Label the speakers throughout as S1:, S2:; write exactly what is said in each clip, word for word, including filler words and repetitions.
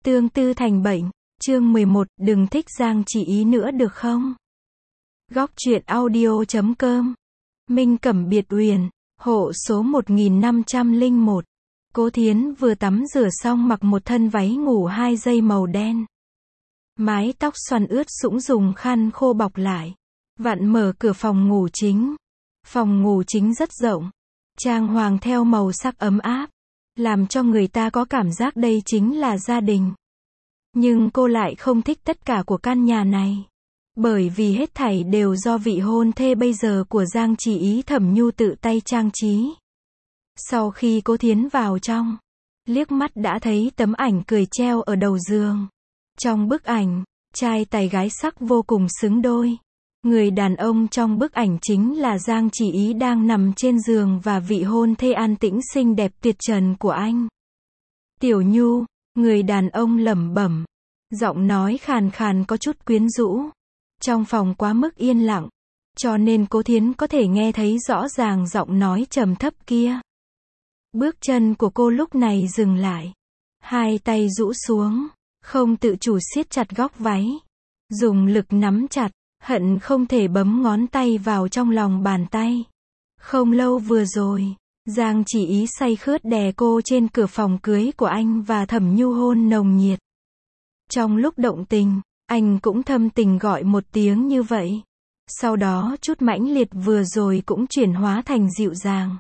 S1: Tương tư thành bệnh, chương mười một, đừng thích Giang Chỉ Ý nữa được không? Góc truyện audio chấm com. Minh Cẩm Biệt Uyển, hộ số một nghìn năm trăm lẻ một. Cố Thiến vừa tắm rửa xong mặc một thân váy ngủ hai dây màu đen. Mái tóc xoăn ướt sũng dùng khăn khô bọc lại. Vặn mở cửa phòng ngủ chính. Phòng ngủ chính rất rộng. Trang hoàng theo màu sắc ấm áp. Làm cho người ta có cảm giác đây chính là gia đình. Nhưng cô lại không thích tất cả của căn nhà này. Bởi vì hết thảy đều do vị hôn thê bây giờ của Giang Chỉ Ý Thẩm Nhu tự tay trang trí. Sau khi Cố Thiến vào trong, liếc mắt đã thấy tấm ảnh cười treo ở đầu giường. Trong bức ảnh, trai tài gái sắc vô cùng xứng đôi. Người đàn ông trong bức ảnh chính là Giang Chỉ Ý đang nằm trên giường và vị hôn thê an tĩnh xinh đẹp tuyệt trần của anh. Tiểu Nhu, người đàn ông lẩm bẩm, giọng nói khàn khàn có chút quyến rũ. Trong phòng quá mức yên lặng, cho nên Cố Thiến có thể nghe thấy rõ ràng giọng nói trầm thấp kia. Bước chân của cô lúc này dừng lại. Hai tay rũ xuống, không tự chủ siết chặt góc váy. Dùng lực nắm chặt, hận không thể bấm ngón tay vào trong lòng bàn tay. Không lâu vừa rồi, Giang Chỉ Ý say khướt đè cô trên cửa phòng cưới của anh và Thẩm Nhu hôn nồng nhiệt. Trong lúc động tình, anh cũng thâm tình gọi một tiếng như vậy. Sau đó chút mãnh liệt vừa rồi cũng chuyển hóa thành dịu dàng.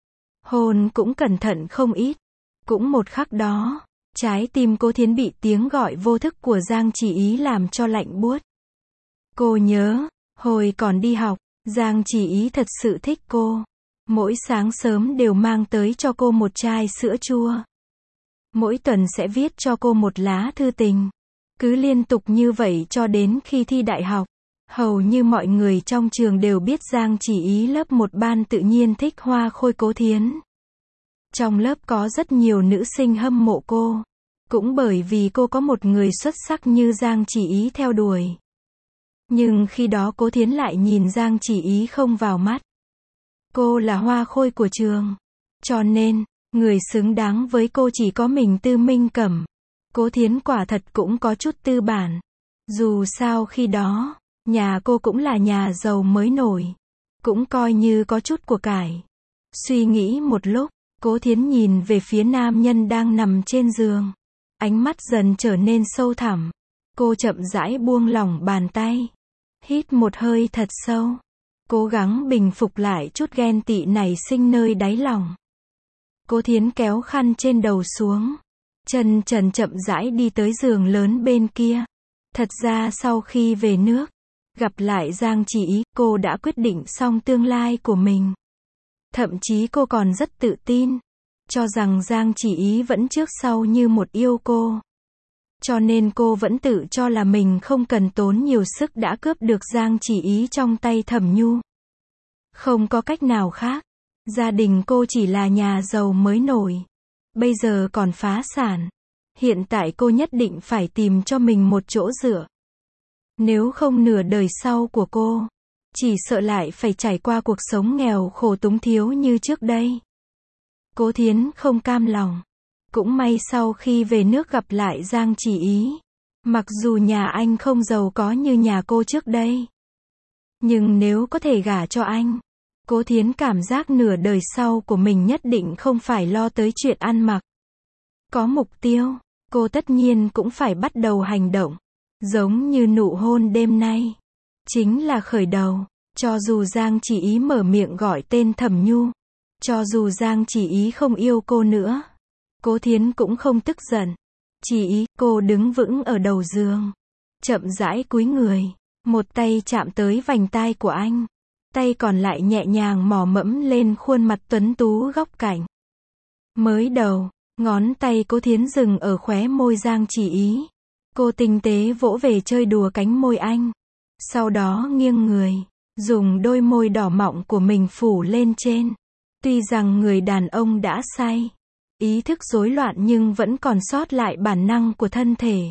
S1: Hôn cũng cẩn thận không ít. Cũng một khắc đó, trái tim Cố Thiến bị tiếng gọi vô thức của Giang Chỉ Ý làm cho lạnh buốt. Cô nhớ, hồi còn đi học, Giang Chỉ Ý thật sự thích cô. Mỗi sáng sớm đều mang tới cho cô một chai sữa chua. Mỗi tuần sẽ viết cho cô một lá thư tình. Cứ liên tục như vậy cho đến khi thi đại học. Hầu như mọi người trong trường đều biết Giang Chỉ Ý lớp một ban tự nhiên thích hoa khôi Cố Thiến. Trong lớp có rất nhiều nữ sinh hâm mộ cô. Cũng bởi vì cô có một người xuất sắc như Giang Chỉ Ý theo đuổi. Nhưng khi đó Cố Thiến lại nhìn Giang Chỉ Ý không vào mắt. Cô là hoa khôi của trường. Cho nên, người xứng đáng với cô chỉ có mình Tư Minh Cẩm. Cố Thiến quả thật cũng có chút tư bản. Dù sao khi đó, nhà cô cũng là nhà giàu mới nổi. Cũng coi như có chút của cải. Suy nghĩ một lúc, Cố Thiến nhìn về phía nam nhân đang nằm trên giường. Ánh mắt dần trở nên sâu thẳm. Cô chậm rãi buông lỏng bàn tay. Hít một hơi thật sâu. Cố gắng bình phục lại chút ghen tị nảy sinh nơi đáy lòng. Cố Thiến kéo khăn trên đầu xuống. Chân trần chậm rãi đi tới giường lớn bên kia. Thật ra sau khi về nước, gặp lại Giang Chỉ Ý, cô đã quyết định xong tương lai của mình. Thậm chí cô còn rất tự tin. Cho rằng Giang Chỉ Ý vẫn trước sau như một yêu cô. Cho nên cô vẫn tự cho là mình không cần tốn nhiều sức đã cướp được Giang Chỉ Ý trong tay Thẩm Nhu. Không có cách nào khác. Gia đình cô chỉ là nhà giàu mới nổi. Bây giờ còn phá sản. Hiện tại cô nhất định phải tìm cho mình một chỗ dựa. Nếu không nửa đời sau của cô, chỉ sợ lại phải trải qua cuộc sống nghèo khổ túng thiếu như trước đây. Cố Thiến không cam lòng. Cũng may sau khi về nước gặp lại Giang Chỉ Ý. Mặc dù nhà anh không giàu có như nhà cô trước đây. Nhưng nếu có thể gả cho anh, Cố Thiến cảm giác nửa đời sau của mình nhất định không phải lo tới chuyện ăn mặc. Có mục tiêu, cô tất nhiên cũng phải bắt đầu hành động. Giống như nụ hôn đêm nay. Chính là khởi đầu. Cho dù Giang Chỉ Ý mở miệng gọi tên Thẩm Nhu. Cho dù Giang Chỉ Ý không yêu cô nữa. Cố Thiến cũng không tức giận. Chỉ Ý, cô đứng vững ở đầu giường. Chậm rãi cúi người. Một tay chạm tới vành tai của anh. Tay còn lại nhẹ nhàng mò mẫm lên khuôn mặt tuấn tú góc cạnh. Mới đầu, ngón tay Cố Thiến dừng ở khóe môi Giang Chỉ Ý. Cô tinh tế vỗ về chơi đùa cánh môi anh. Sau đó nghiêng người, dùng đôi môi đỏ mọng của mình phủ lên trên. Tuy rằng người đàn ông đã say, ý thức rối loạn nhưng vẫn còn sót lại bản năng của thân thể.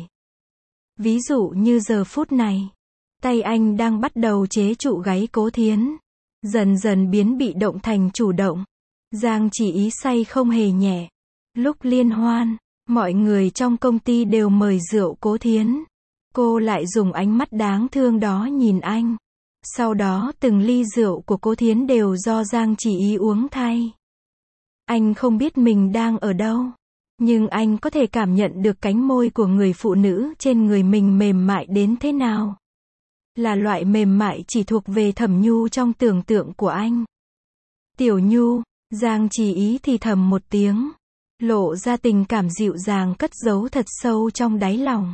S1: Ví dụ như giờ phút này, tay anh đang bắt đầu chế trụ gáy Cố Thiến. Dần dần biến bị động thành chủ động. Giang Chỉ Ý say không hề nhẹ. Lúc liên hoan, Mọi người trong công ty đều mời rượu Cố Thiến. Cô lại dùng ánh mắt đáng thương đó nhìn anh. Sau đó từng ly rượu của Cố Thiến đều do Giang Chỉ Ý uống thay. Anh không biết mình đang ở đâu, nhưng anh có thể cảm nhận được cánh môi của người phụ nữ trên người mình mềm mại đến thế nào. Là loại mềm mại chỉ thuộc về Thẩm Nhu trong tưởng tượng của anh. Tiểu Nhu, Giang Chỉ Ý thì thầm một tiếng, lộ ra tình cảm dịu dàng cất giấu thật sâu trong đáy lòng.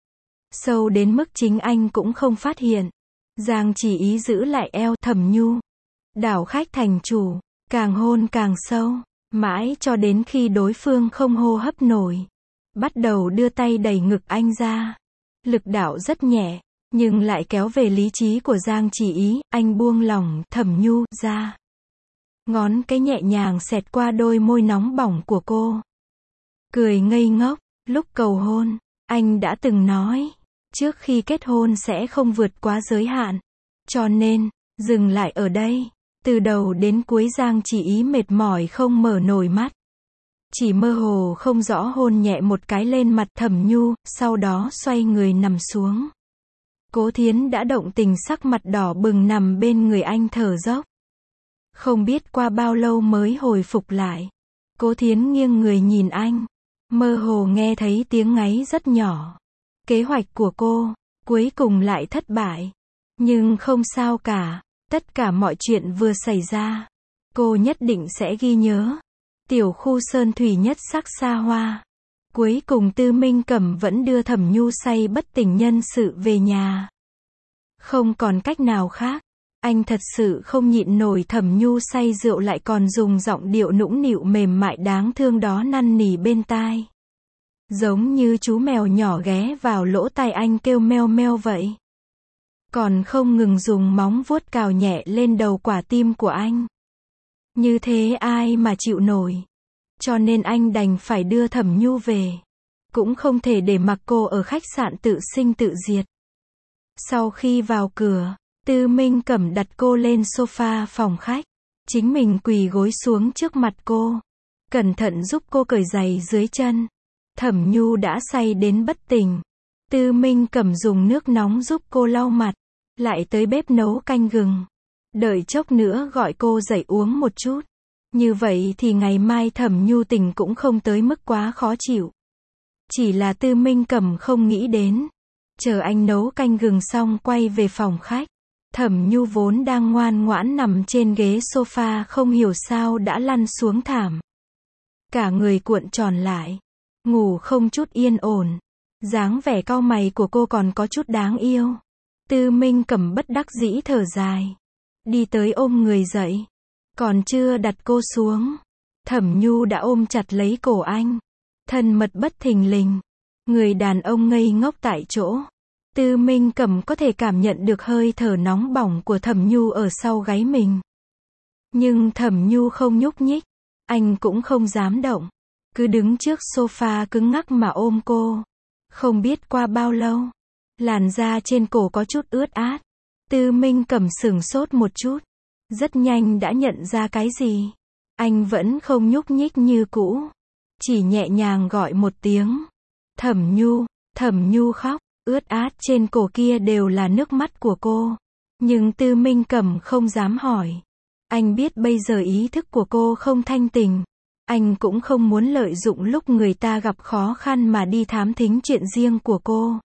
S1: Sâu đến mức chính anh cũng không phát hiện. Giang Chỉ Ý giữ lại eo Thẩm Nhu, đảo khách thành chủ, càng hôn càng sâu, mãi cho đến khi đối phương không hô hấp nổi, bắt đầu đưa tay đẩy ngực anh ra. Lực đạo rất nhẹ, nhưng lại kéo về lý trí của Giang Chỉ Ý. Anh buông lỏng Thẩm Nhu ra. Ngón cái nhẹ nhàng xẹt qua đôi môi nóng bỏng của cô. Cười ngây ngốc, lúc cầu hôn, anh đã từng nói, trước khi kết hôn sẽ không vượt quá giới hạn. Cho nên, dừng lại ở đây. Từ đầu đến cuối Giang Chỉ Ý mệt mỏi không mở nổi mắt. Chỉ mơ hồ không rõ hôn nhẹ một cái lên mặt Thẩm Nhu, sau đó xoay người nằm xuống. Cố Thiến đã động tình, sắc mặt đỏ bừng nằm bên người anh thở dốc. Không biết qua bao lâu mới hồi phục lại. Cố Thiến nghiêng người nhìn anh, mơ hồ nghe thấy tiếng ngáy rất nhỏ. Kế hoạch của cô, cuối cùng lại thất bại. Nhưng không sao cả, tất cả mọi chuyện vừa xảy ra, cô nhất định sẽ ghi nhớ. Tiểu khu sơn thủy nhất sắc xa hoa. Cuối cùng Tư Minh Cẩm vẫn đưa Thẩm Nhu say bất tỉnh nhân sự về nhà. Không còn cách nào khác. Anh thật sự không nhịn nổi Thẩm Nhu say rượu lại còn dùng giọng điệu nũng nịu mềm mại đáng thương đó năn nỉ bên tai. Giống như chú mèo nhỏ ghé vào lỗ tai anh kêu meo meo vậy. Còn không ngừng dùng móng vuốt cào nhẹ lên đầu quả tim của anh. Như thế ai mà chịu nổi. Cho nên anh đành phải đưa Thẩm Nhu về. Cũng không thể để mặc cô ở khách sạn tự sinh tự diệt. Sau khi vào cửa, Tư Minh Cẩm đặt cô lên sofa phòng khách. Chính mình quỳ gối xuống trước mặt cô. Cẩn thận giúp cô cởi giày dưới chân. Thẩm Nhu đã say đến bất tỉnh. Tư Minh Cẩm dùng nước nóng giúp cô lau mặt. Lại tới bếp nấu canh gừng. Đợi chốc nữa gọi cô dậy uống một chút. Như vậy thì ngày mai Thẩm Nhu tỉnh cũng không tới mức quá khó chịu. Chỉ là Tư Minh Cẩm không nghĩ đến. Chờ anh nấu canh gừng xong quay về phòng khách. Thẩm Nhu vốn đang ngoan ngoãn nằm trên ghế sofa không hiểu sao đã lăn xuống thảm. Cả người cuộn tròn lại. Ngủ không chút yên ổn. Dáng vẻ cau mày của cô còn có chút đáng yêu. Tư Minh Cẩm bất đắc dĩ thở dài. Đi tới ôm người dậy. Còn chưa đặt cô xuống. Thẩm Nhu đã ôm chặt lấy cổ anh. Thân mật bất thình lình. Người đàn ông ngây ngốc tại chỗ. Tư Minh Cẩm có thể cảm nhận được hơi thở nóng bỏng của Thẩm Nhu ở sau gáy mình. Nhưng Thẩm Nhu không nhúc nhích. Anh cũng không dám động. Cứ đứng trước sofa cứng ngắc mà ôm cô. Không biết qua bao lâu. Làn da trên cổ có chút ướt át. Tư Minh Cẩm sửng sốt một chút. Rất nhanh đã nhận ra cái gì. Anh vẫn không nhúc nhích như cũ. Chỉ nhẹ nhàng gọi một tiếng. Thẩm Nhu, Thẩm Nhu khóc. Ướt át trên cổ kia đều là nước mắt của cô. Nhưng Tư Minh Cẩm không dám hỏi. Anh biết bây giờ ý thức của cô không thanh tỉnh. Anh cũng không muốn lợi dụng lúc người ta gặp khó khăn mà đi thám thính chuyện riêng của cô.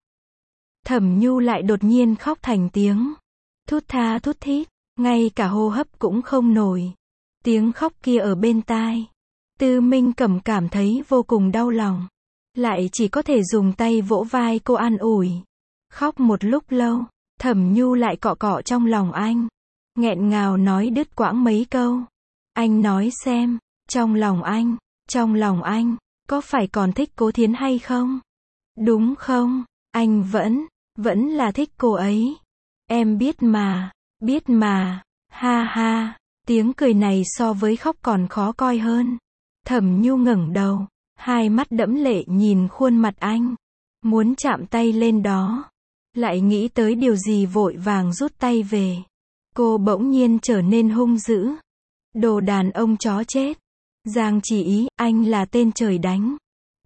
S1: Thẩm Nhu lại đột nhiên khóc thành tiếng. Thút tha thút thít. Ngay cả hô hấp cũng không nổi. Tiếng khóc kia ở bên tai. Tư Minh Cẩm cảm thấy vô cùng đau lòng. Lại chỉ có thể dùng tay vỗ vai cô an ủi. Khóc một lúc lâu. Thẩm Nhu lại cọ cọ trong lòng anh. Nghẹn ngào nói đứt quãng mấy câu. Anh nói xem. Trong lòng anh. Trong lòng anh. Có phải còn thích Cố Thiến hay không? Đúng không? Anh vẫn. Vẫn là thích cô ấy. Em biết mà. Biết mà. Ha ha. Tiếng cười này so với khóc còn khó coi hơn. Thẩm Nhu ngẩng đầu. Hai mắt đẫm lệ nhìn khuôn mặt anh. Muốn chạm tay lên đó. Lại nghĩ tới điều gì vội vàng rút tay về. Cô bỗng nhiên trở nên hung dữ. Đồ đàn ông chó chết. Giang Chỉ Ý, anh là tên trời đánh.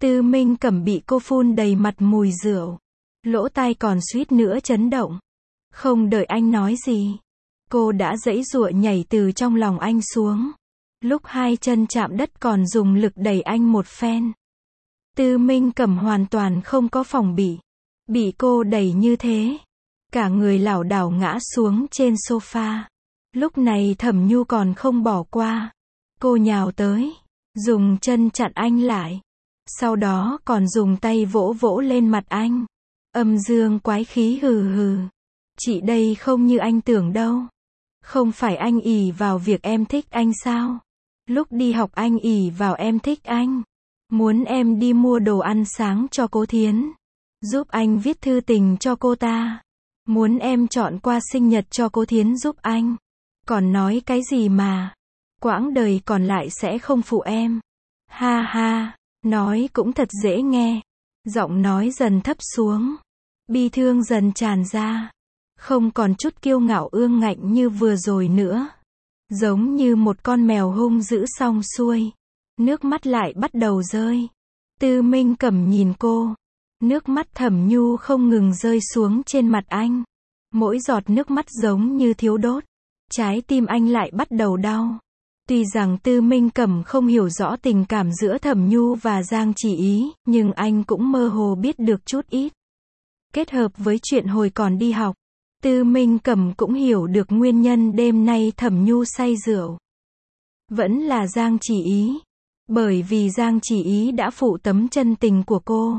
S1: Tư Minh Cẩm bị cô phun đầy mặt mùi rượu. Lỗ tai còn suýt nữa chấn động. Không đợi anh nói gì, cô đã giãy giụa nhảy từ trong lòng anh xuống. Lúc hai chân chạm đất còn dùng lực đẩy anh một phen. Tư Minh Cẩm hoàn toàn không có phòng bị. Bị cô đẩy như thế, cả người lảo đảo ngã xuống trên sofa. Lúc này Thẩm Nhu còn không bỏ qua. Cô nhào tới, dùng chân chặn anh lại. Sau đó còn dùng tay vỗ vỗ lên mặt anh. Âm dương quái khí hừ hừ. Chị đây không như anh tưởng đâu. Không phải anh ỷ vào việc em thích anh sao? Lúc đi học anh ỷ vào em thích anh. Muốn em đi mua đồ ăn sáng cho cô Thiến. Giúp anh viết thư tình cho cô ta. Muốn em chọn qua sinh nhật cho cô Thiến giúp anh. Còn nói cái gì mà. Quãng đời còn lại sẽ không phụ em. Ha ha, nói cũng thật dễ nghe. Giọng nói dần thấp xuống. Bi thương dần tràn ra. Không còn chút kiêu ngạo ương ngạnh như vừa rồi nữa. Giống như một con mèo hung dữ xong xuôi. Nước mắt lại bắt đầu rơi. Tư Minh Cẩm nhìn cô. Nước mắt Thẩm Nhu không ngừng rơi xuống trên mặt anh. Mỗi giọt nước mắt giống như thiếu đốt. Trái tim anh lại bắt đầu đau. Tuy rằng Tư Minh Cẩm không hiểu rõ tình cảm giữa Thẩm Nhu và Giang Chỉ Ý, nhưng anh cũng mơ hồ biết được chút ít. Kết hợp với chuyện hồi còn đi học, Tư Minh Cẩm cũng hiểu được nguyên nhân đêm nay Thẩm Nhu say rượu. Vẫn là Giang Chỉ Ý. Bởi vì Giang Chỉ Ý đã phụ tấm chân tình của cô.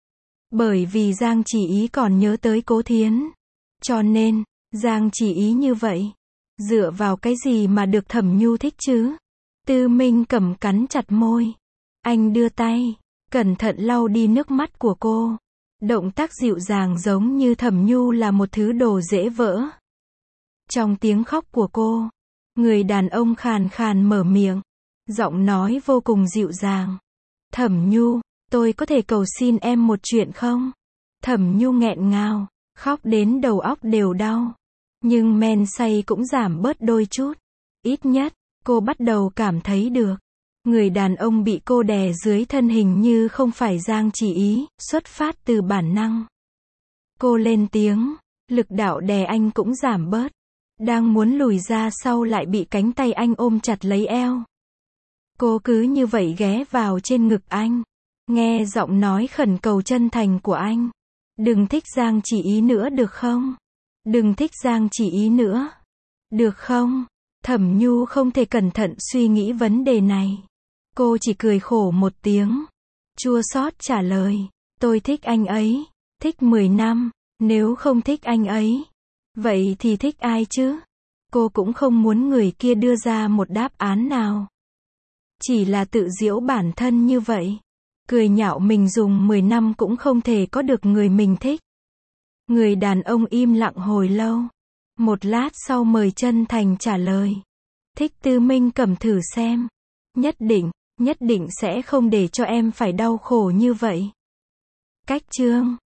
S1: Bởi vì Giang Chỉ Ý còn nhớ tới Cố Thiến. Cho nên, Giang Chỉ Ý như vậy. Dựa vào cái gì mà được Thẩm Nhu thích chứ? Tư Minh Cẩm cắn chặt môi. Anh đưa tay, cẩn thận lau đi nước mắt của cô. Động tác dịu dàng giống như Thẩm Nhu là một thứ đồ dễ vỡ. Trong tiếng khóc của cô, người đàn ông khàn khàn mở miệng. Giọng nói vô cùng dịu dàng. Thẩm Nhu, tôi có thể cầu xin em một chuyện không? Thẩm Nhu nghẹn ngào, khóc đến đầu óc đều đau. Nhưng men say cũng giảm bớt đôi chút. Ít nhất, cô bắt đầu cảm thấy được. Người đàn ông bị cô đè dưới thân hình như không phải Giang Chỉ Ý, xuất phát từ bản năng. Cô lên tiếng, lực đạo đè anh cũng giảm bớt. Đang muốn lùi ra sau lại bị cánh tay anh ôm chặt lấy eo. Cô cứ như vậy ghé vào trên ngực anh. Nghe giọng nói khẩn cầu chân thành của anh. Đừng thích Giang Chỉ Ý nữa được không? Đừng thích Giang Chỉ Ý nữa. Được không? Thẩm Nhu không thể cẩn thận suy nghĩ vấn đề này. Cô chỉ cười khổ một tiếng. Chua xót trả lời. Tôi thích anh ấy. Thích mười năm. Nếu không thích anh ấy, vậy thì thích ai chứ? Cô cũng không muốn người kia đưa ra một đáp án nào. Chỉ là tự giễu bản thân như vậy. Cười nhạo mình dùng mười năm cũng không thể có được người mình thích. Người đàn ông im lặng hồi lâu. Một lát sau mời chân thành trả lời. Thích Tư Minh Cẩm thử xem. Nhất định, nhất định sẽ không để cho em phải đau khổ như vậy. Cách chương